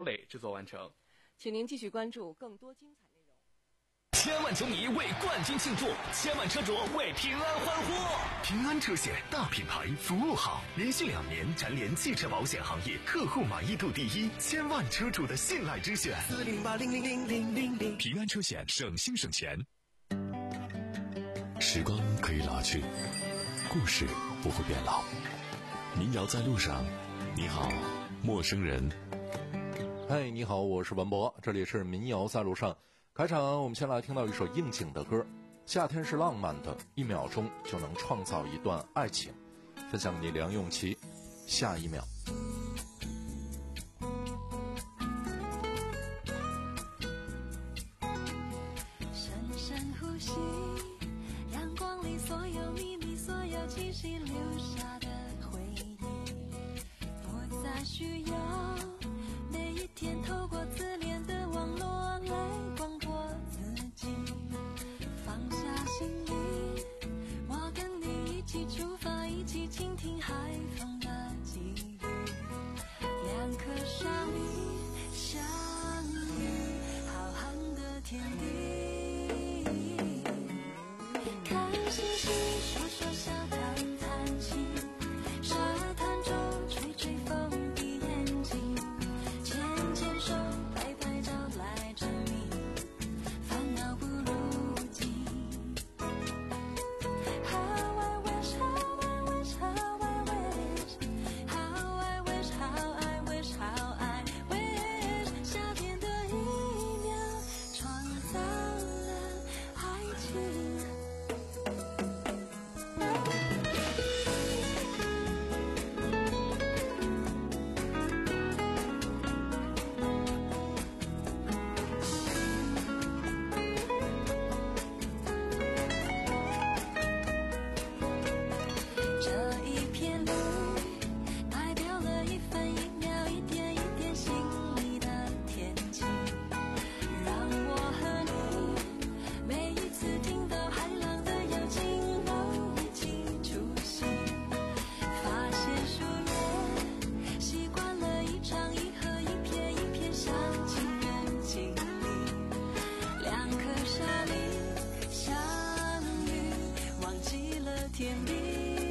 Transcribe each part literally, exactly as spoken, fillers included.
磊制作完成。 请您继续关注更多精彩内容。 千万球迷为冠军庆祝，千万车主为平安欢呼。平安车险大品牌，服务好，连续两年蝉联汽车保险行业客户满意度第一，千万车主的信赖之选。 四零八零零零零零零， 平安车险，省心省钱。时光可以老去，故事不会变老。民谣在路上，你好，陌生人。 嗨，你好，我是文博，这里是民谣在路上。开场我们先来听到一首应景的歌，夏天是浪漫的，一秒钟就能创造一段爱情。分享给你梁咏琪，下一秒。 深深呼吸，阳光里所有秘密，所有气息留下的回忆，不再需要每一天透过自恋的网络来光顾自己，放下行李，我跟你一起出发，一起倾听海风的际遇，两颗沙粒相遇，浩瀚的天地，看星星，说说笑，谈谈情，沙滩中吹吹风，闭眼睛，牵牵手，拍拍照来证明烦恼不如己。 How I wish, how I wish, how I wish, how I wish, how I wish, how I wish， 夏天的一秒创造了爱情。这一片绿代表了一分一秒，一点一点心里的天气，让我和你每一次听到海浪的邀请都一起出席，发现树叶习惯了一场一合，一片一片像情人经历，两颗沙粒相遇，忘记了天地。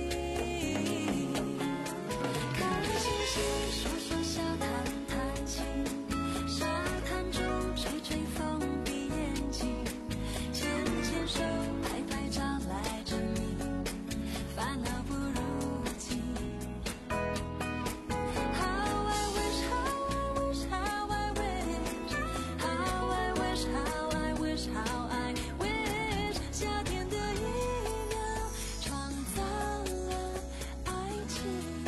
看星星，说说笑，谈谈情，沙滩中吹吹风，闭眼睛，牵牵手，拍拍照来证明烦恼不如己。How I wish, how I wish, how I wish, how I wish, how I wish, how I wish， 夏天的一秒创造了爱情。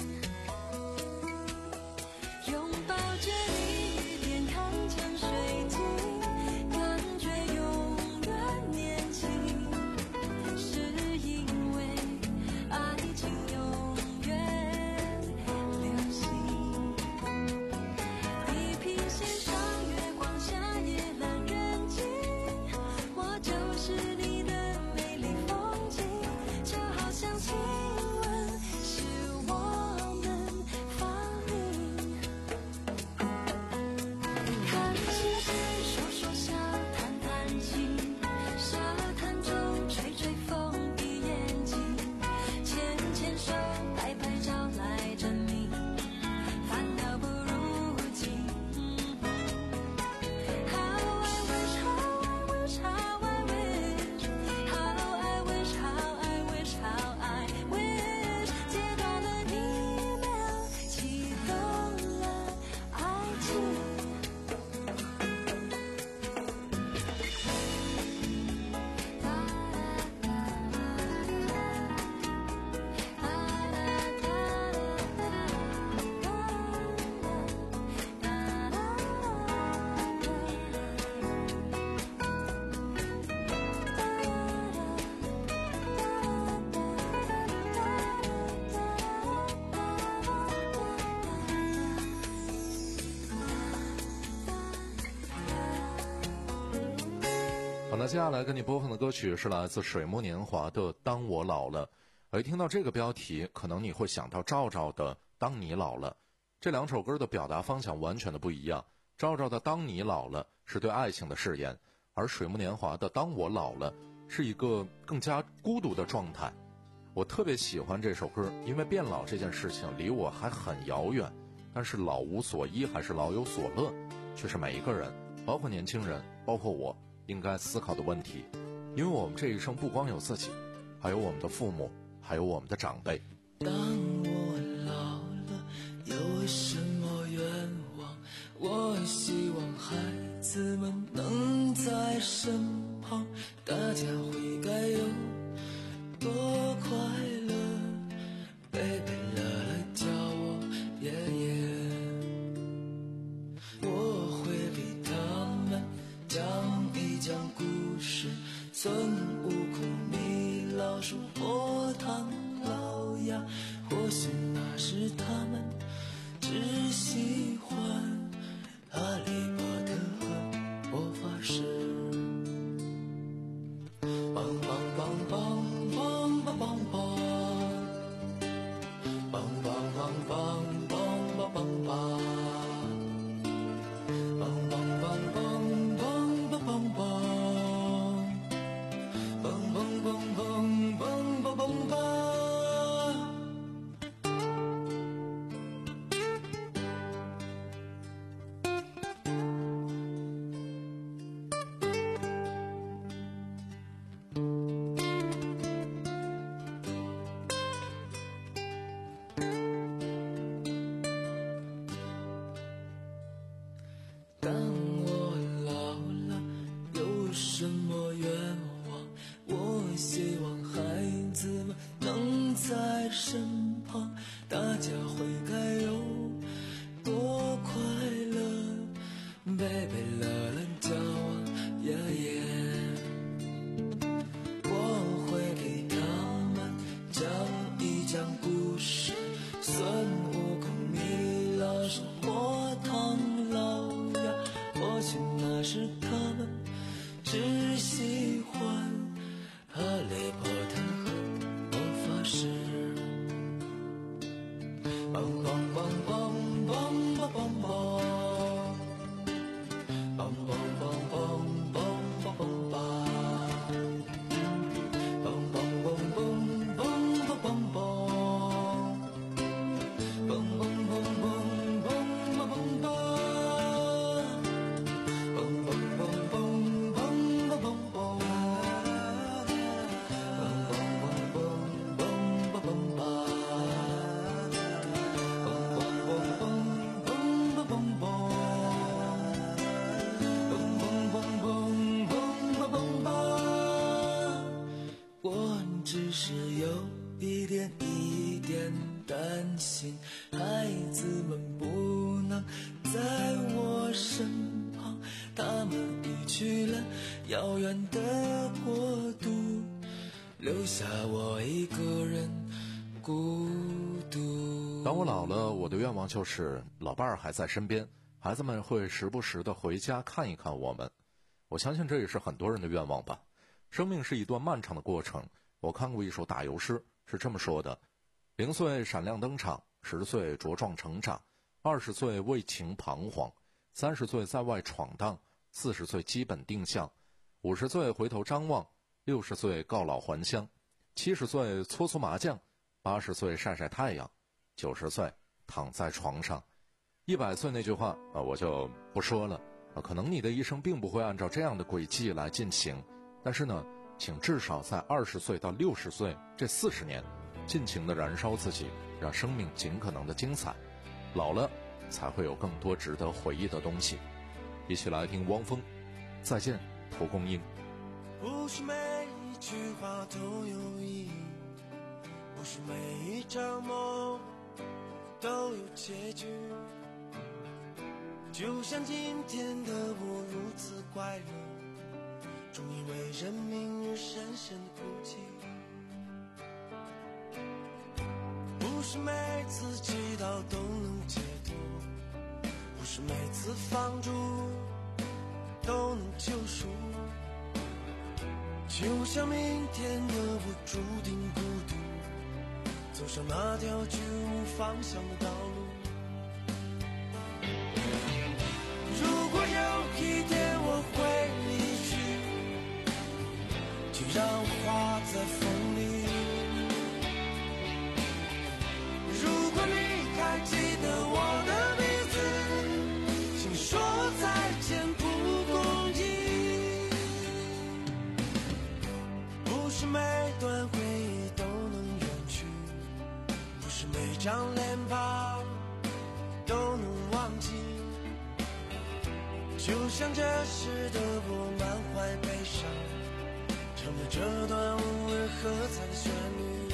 拥抱着你，边看见水晶，感觉永远年轻，是因为爱情永远流行。地平线上月光下夜阑人静，我就是你的美丽风景，就好像亲吻是我们发明。看星星，说说笑，谈谈情，沙滩中吹吹风，闭眼睛，牵牵手，拍拍照来证明烦恼不如己。How I wish, how I wish, how I wish, how I wish, how I wish, how I wish， 阶段的一秒启动了爱情。 好，那接下来跟你播放的歌曲是来自水木年华的《当我老了》。而一听到这个标题，可能你会想到赵赵的《当你老了》。这两首歌的表达方向完全的不一样。 赵赵的当你老了是对爱情的誓言，而水木年华的当我老了是一个更加孤独的状态。我特别喜欢这首歌，因为变老这件事情离我还很遥远，但是老无所依还是老有所乐，却是每一个人，包括年轻人，包括我，应该思考的问题。因为我们这一生不光有自己，还有我们的父母，还有我们的长辈。 当我老了，有什么愿望？我希望孩子们能在身旁，大家会该有多快乐。贝贝乐乐叫我爷爷，我会给他们讲一讲故事，孙悟空、米老鼠、火塘老鸭，或许那时他们只喜欢哈利波特和魔法师。梆梆梆梆梆梆梆梆，梆梆梆梆梆梆梆梆，梆梆梆梆梆梆梆梆。当我老了，有什么愿望？我希望孩子们能在身旁，大家会该有多快乐。贝贝乐乐叫我爷爷，我会给他们讲一讲故事，孙悟空、米老鼠、火塘老鸭，或许那时他们只喜欢哈利波特和魔法师。梆梆梆梆梆梆梆梆，梆梆梆梆梆梆梆梆，梆梆梆梆梆梆梆梆，梆梆梆梆梆梆梆梆。我只是有一点一点担心，孩子们不能在我身旁，他们已去了遥远的国度，留下我一个人孤独。 当我老了，我的愿望就是老伴儿还在身边，孩子们会时不时的回家看一看我们。我相信这也是很多人的愿望吧。生命是一段漫长的过程，我看过一首打油诗，是这么说的：零岁闪亮登场，十岁茁壮成长，二十岁为情彷徨，三十岁在外闯荡，四十岁基本定向，五十岁回头张望，六十岁告老还乡，七十岁搓搓麻将，八十岁晒晒太阳，九十岁躺在床上。一百岁那句话啊，我就不说了啊，可能你的一生并不会按照这样的轨迹来进行，但是呢，请至少在二十岁到六十岁这四十年，尽情地燃烧自己，让生命尽可能的精彩。老了，才会有更多值得回忆的东西。一起来听汪峰，再见，蒲公英。 不是每一句话都有意义，不是每一场梦都有结局。就像今天的我如此快乐，终因为人民而深深的哭泣。不是每次祈祷都能解脱，不是每次放逐都能救赎。就像明天的我注定孤独，走上那条绝无方向的道路。 张脸庞都能忘记，就像这时的我满怀悲伤，唱着这段无人喝彩的旋律。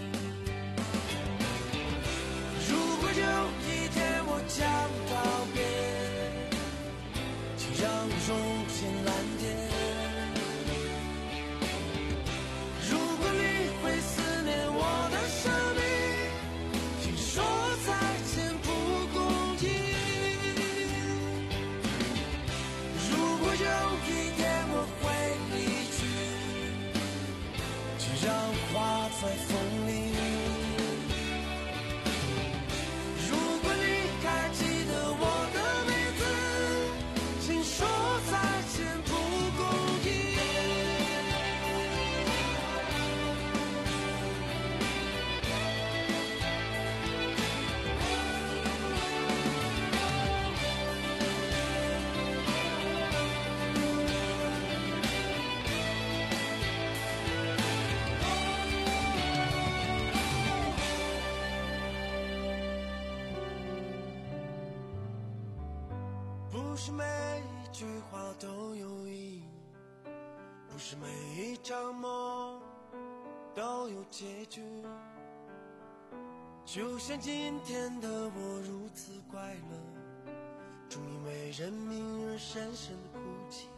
如果有一天我将告别，请让我重见蓝天。如果你会思念我的生命，请说再见不公平。如果有一天我会离去，请让我化在风里。如果你还记得我的名字，请说再见不公平。不是每一句话都有意义，不是每一场梦都有结局。就像今天的我如此快乐，终因为人命而深深的哭泣。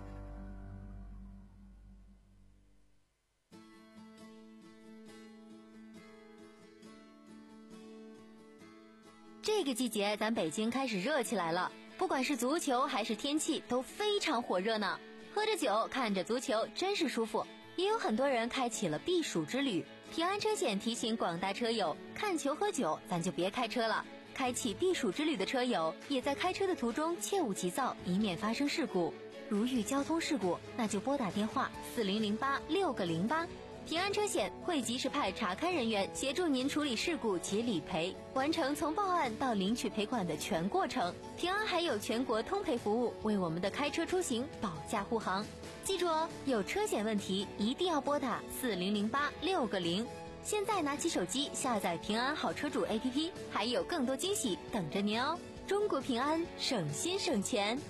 这个季节咱北京开始热起来了，不管是足球还是天气都非常火热呢。喝着酒看着足球真是舒服。也有很多人开启了避暑之旅。平安车险提醒广大车友，看球喝酒咱就别开车了。开启避暑之旅的车友也在开车的途中切勿急躁，以免发生事故。如遇交通事故，那就拨打电话四零零八六个零八。平安车险会及时派查勘人员协助您处理事故及理赔，完成从报案到领取赔款的全过程。平安还有全国通赔服务，为我们的开车出行保驾护航。记住哦，有车险问题一定要拨打四零零八六个零。现在拿起手机下载平安好车主 A P P， 还有更多惊喜等着您哦！中国平安，省心省钱。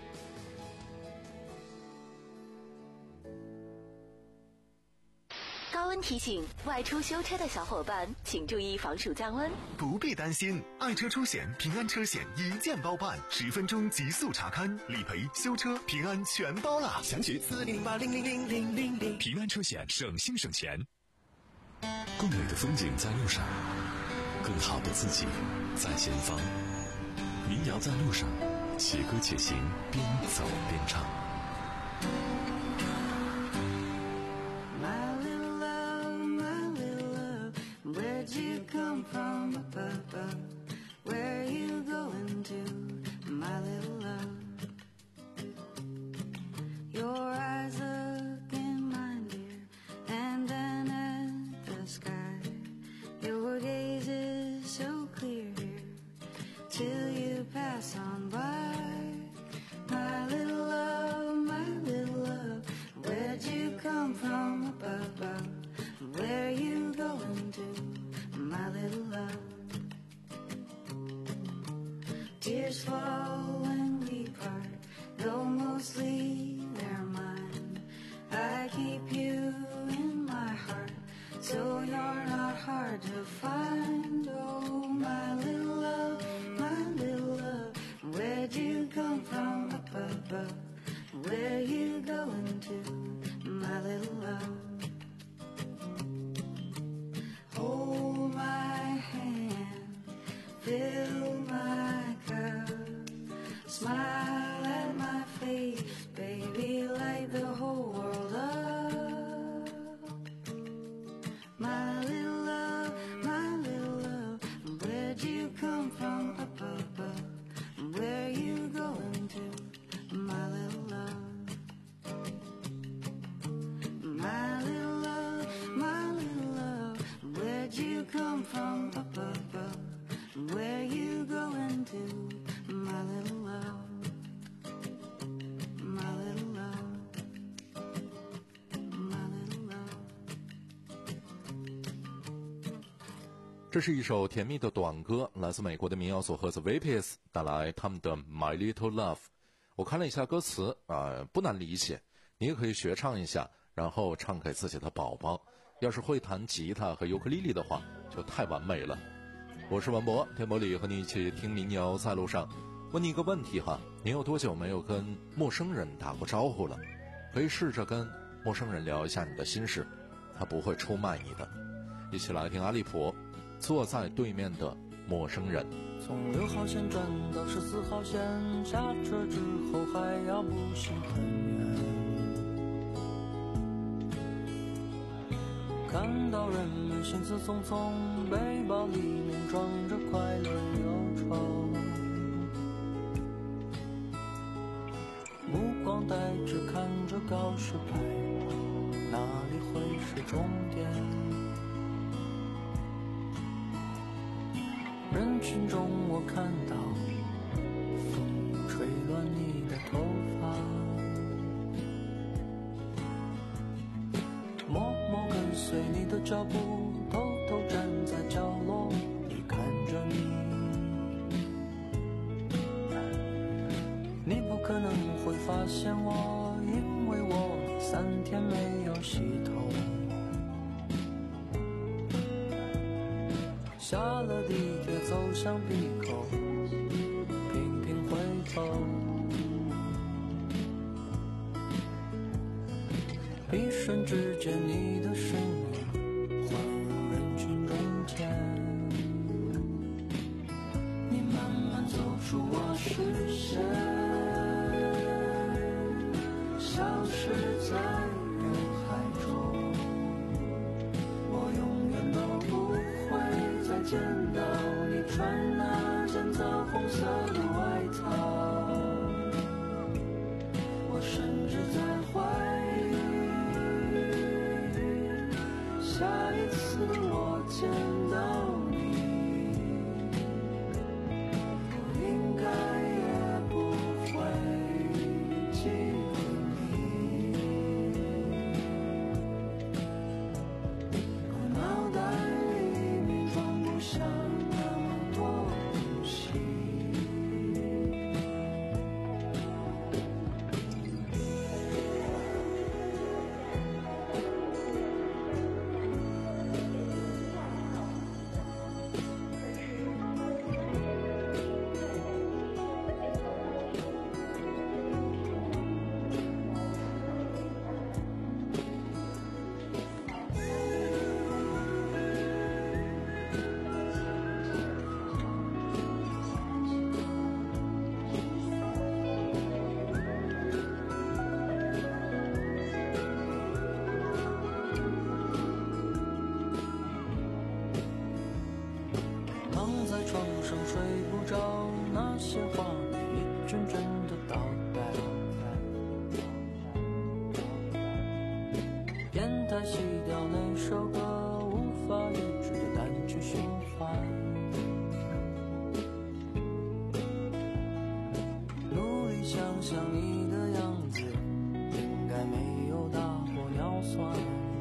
高温提醒，外出修车的小伙伴请注意防暑降温。 不必担心，爱车出险平安车险一键包办，十分钟极速查勘、理赔、修车，平安全包了。详询四零零八零零零零零零。平安车险，省心省钱。 更美的风景在路上，更好的自己在前方。民谣在路上，且歌且行，边走边唱。 Where'd you come from up above? Where are you going to, my little love? Your eyes look in mine, dear, and then at the sky. Your gaze is so clear here, till you pass on by. My little love, my little love, where'd you come from up above? Where are you going to, my little love? Tears fall when we part, though mostly they're mine. I keep you in my heart, so you're not hard to find. Oh, my little love, my little love, where'd you come from up above? Where are you going to, my little love? Hold my hand, fill my cup, smile at my face, baby, light the whole world up. My little love, my little love, where'd you come from up above? Where are you going to, my little love? 这是一首甜蜜的短歌，来自美国的民谣组合 The Vapes 带来他们的 My Little Love。 我看了一下歌词啊、呃，不难理解，你也可以学唱一下，然后唱给自己的宝宝。要是会弹吉他和尤克里里的话，就太完美了。我是文博，天博里和你一起听民谣在路上。问你一个问题哈，你有多久没有跟陌生人打过招呼了？可以试着跟陌生人聊一下你的心事，他不会出卖你的。一起来听阿利普，坐在对面的陌生人。 从六号线转到十四号线，下车之后还要步行很远。看到人们行色匆匆，背包里面装着快乐忧愁，目光呆滞看着告示牌，哪里会是终点？人群中我看到风吹乱你的头发，默默跟随你的脚步，偷偷站在角落里看着你。你不可能会发现我，因为我三天没有洗头。下了地铁走向闭口，频频回头，一瞬之间你的身影混入人群中间，你慢慢走出我视线，消失在人海中，我永远都不会再见到你穿那件枣红色的外套，我甚至在怀疑，下一次我见到你，我应该也不会记得你。我脑袋里面装不下那么多东西。躺在床上睡不着，那些画面一帧帧的倒带，电台熄掉那首歌，无法抑制的单曲循环，努力想象你的样子，应该没有大过尿酸。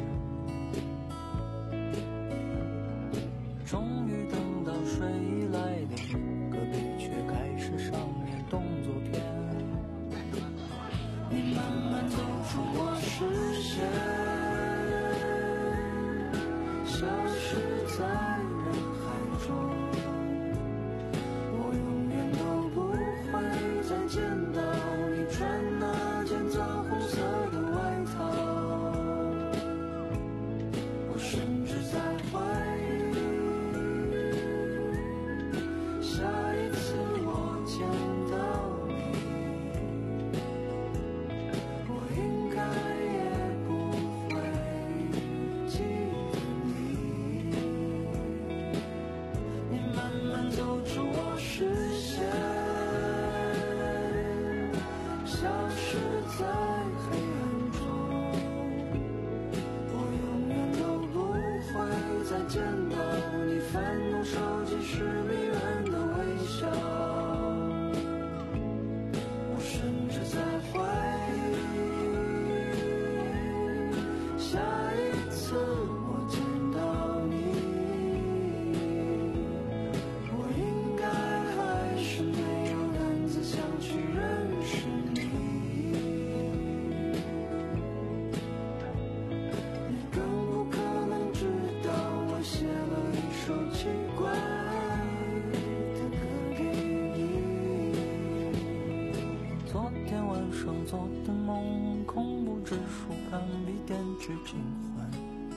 终于等到睡意来临，隔壁却开始上演动作片，你慢慢走出我视线，消失在人海中，我永远都不会再见到你穿那件枣红色的外套，我甚至在怀疑，下一次我见到你，我应该也不会记得你。你慢慢走出我视线，消失在黑暗中，我永远都不会再见到你翻动手机时迷人的微笑，我甚至在怀疑，下一次我见到你， 昨天晚上做的梦，恐怖指数攀比电锯平缓。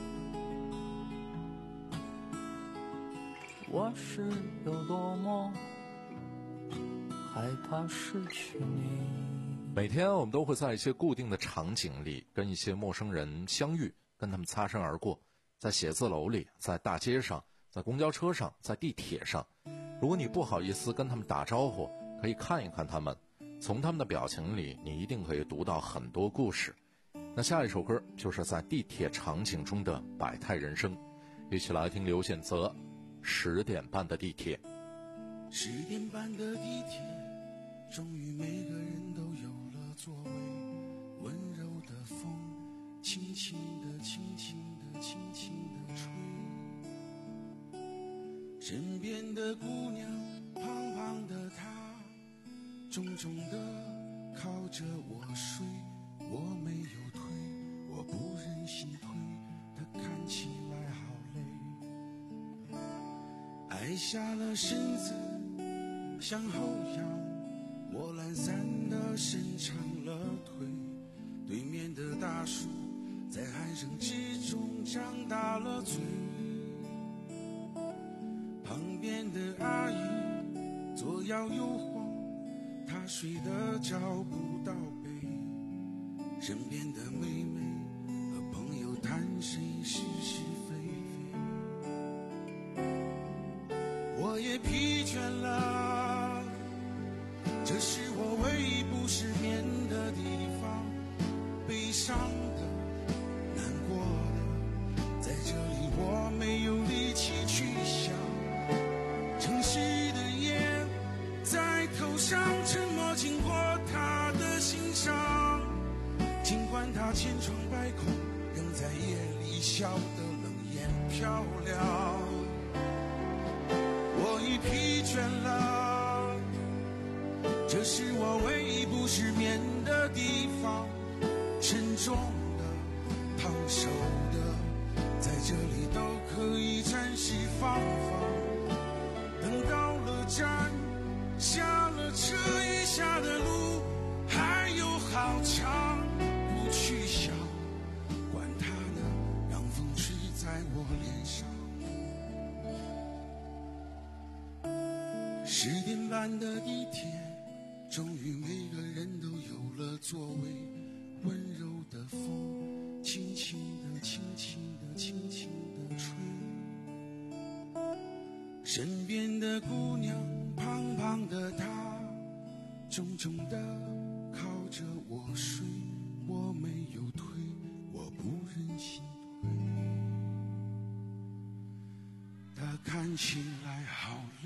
我是有多么害怕失去你。 每天我们都会在一些固定的场景里跟一些陌生人相遇，跟他们擦身而过，在写字楼里，在大街上，在公交车上，在地铁上。如果你不好意思跟他们打招呼，可以看一看他们，从他们的表情里你一定可以读到很多故事。那下一首歌就是在地铁场景中的百态人生，一起来听刘宪泽十点半的地铁。 十点半的地铁，终于每个人都有了座位，温柔的风轻轻地轻轻地轻轻地吹，身边的姑娘胖胖的她重重地靠着我睡，我没有推，我不忍心推，她看起来好累，矮下了身子向后仰，我懒散地伸长了腿，对面的大叔在鼾声之中张大了嘴，旁边的阿姨左摇右晃，她睡得找不到北，身边的妹妹和朋友谈谁是是非非，我也疲倦了，这是我唯一不失眠的地方，悲伤的难过的在这里我没有力气去想，城市的夜在头上沉默经过他的心上，尽管他千疮百孔，仍在夜里笑得冷眼漂亮，我已疲倦了，这是我唯一不失眠的地方，沉重的烫手的在这里都可以暂时放放，等到了站下了车，余下的路还有好长，不去想管它呢，让风吹在我脸上。十点半的地铁，终于每个人都有了座位，温柔的风轻轻地轻轻地轻轻地吹，身边的姑娘胖胖的她重重地靠着我睡，我没有推，我不忍心推，她看起来好累。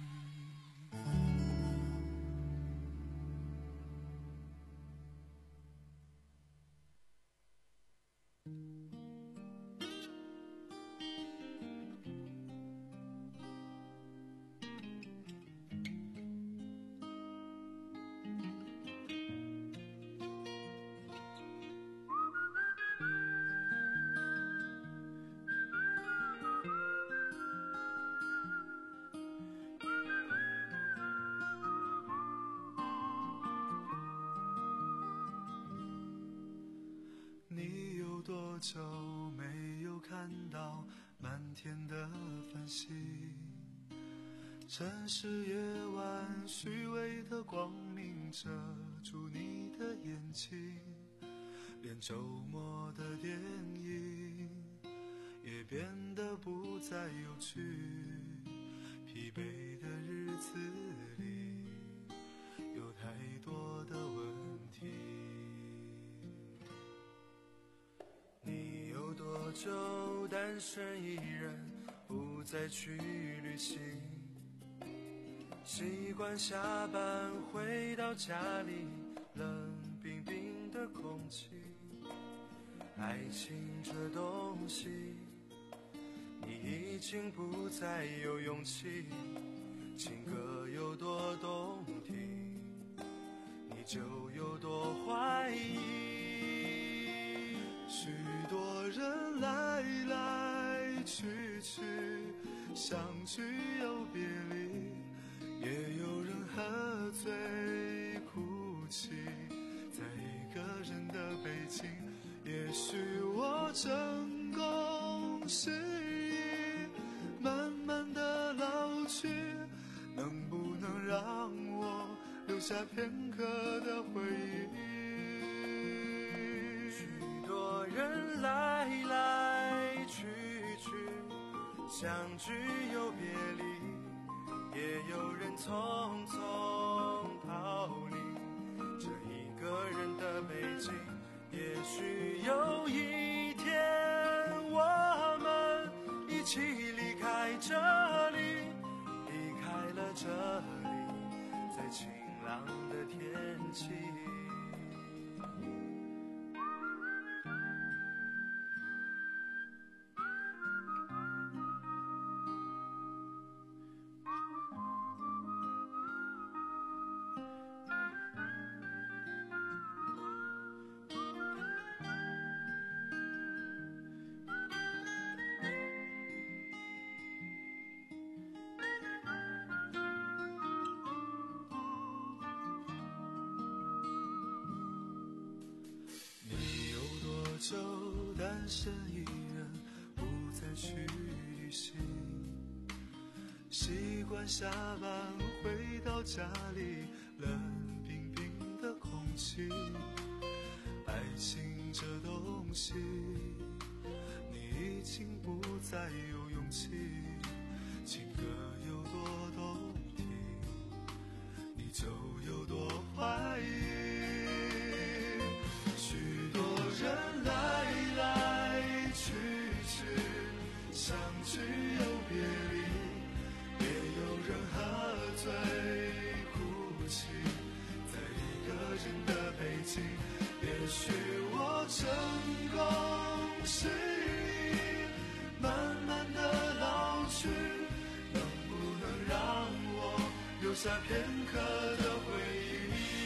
多久没有看到满天的繁星，城市夜晚虚伪的光明遮住你的眼睛，连周末的电影也变得不再有趣，疲惫的日子里有太多的问题。你有多久单身一人，不再去旅行，习惯下班回到家里，冷冰冰的空气，爱情这东西你已经不再有勇气，情歌有多动听你就有多怀疑，许多人来来去去，相聚又别离，也有人喝醉哭泣，在一个人的北京，也许我成功适应慢慢的老去，能不能让我留下片刻的回忆？许多人来来去去，相聚又别离，也有人匆匆逃离。这一个人的北京，也许有一天我们一起离开这里，离开了这里，在晴朗的天气。就单身一人，不再去旅行，习惯下班回到家里，冷冰冰的空气。爱情这东西，你已经不再有勇气。情歌有多动听，你就有多怀疑。许多人来来去去，相聚又别离，也有人喝醉哭泣，在一个人的北京，也许我成功适应慢慢的老去，能不能让我留下片刻的回忆？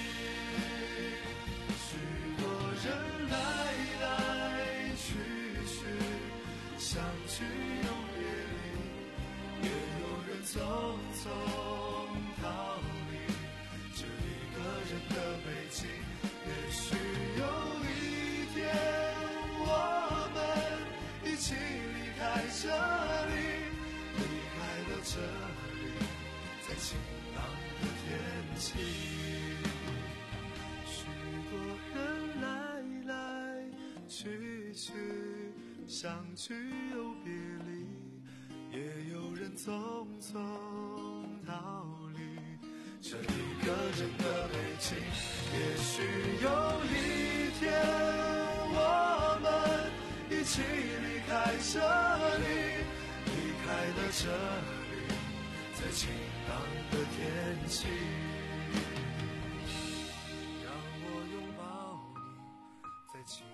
人来来去去，相聚又别离，也有人匆匆逃离。这一个人的北京，也许有一天我们一起离开这里，离开了这里，在晴朗的天气。去去，相聚又别离，也有人匆匆逃离。这一个人的北京，也许有一天我们一起离开这里，离开了这里，在晴朗的天气。让我拥抱你，在晴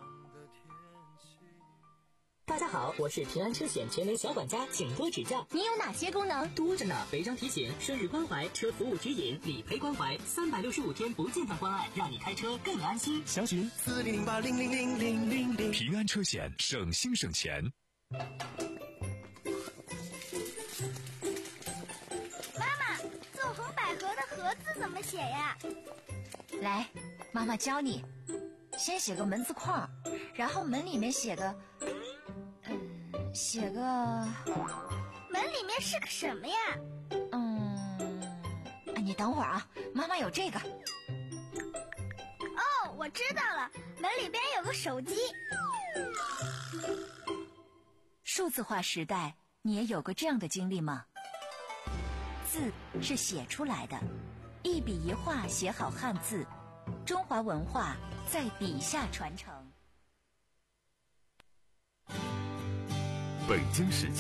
大家好，我是平安车险全能小管家，请多指教。 你有哪些功能？ 多着呢，违章提醒、生日关怀、车服务指引、理赔关怀，三百六十五天不间断关爱，让你开车更安心。 详询四零零八零零零零零零。平安车险，省心省钱。 妈妈，纵横捭阖的阖字怎么写呀？ 来，妈妈教你。先写个门字框，然后门里面写个，嗯，写个， 门里面是个什么呀？ 嗯，你等会儿啊，妈妈有这个。 哦，我知道了，门里边有个手机。 数字化时代，你也有过这样的经历吗？字是写出来的，一笔一画写好汉字，中华文化在笔下传承。 北京时间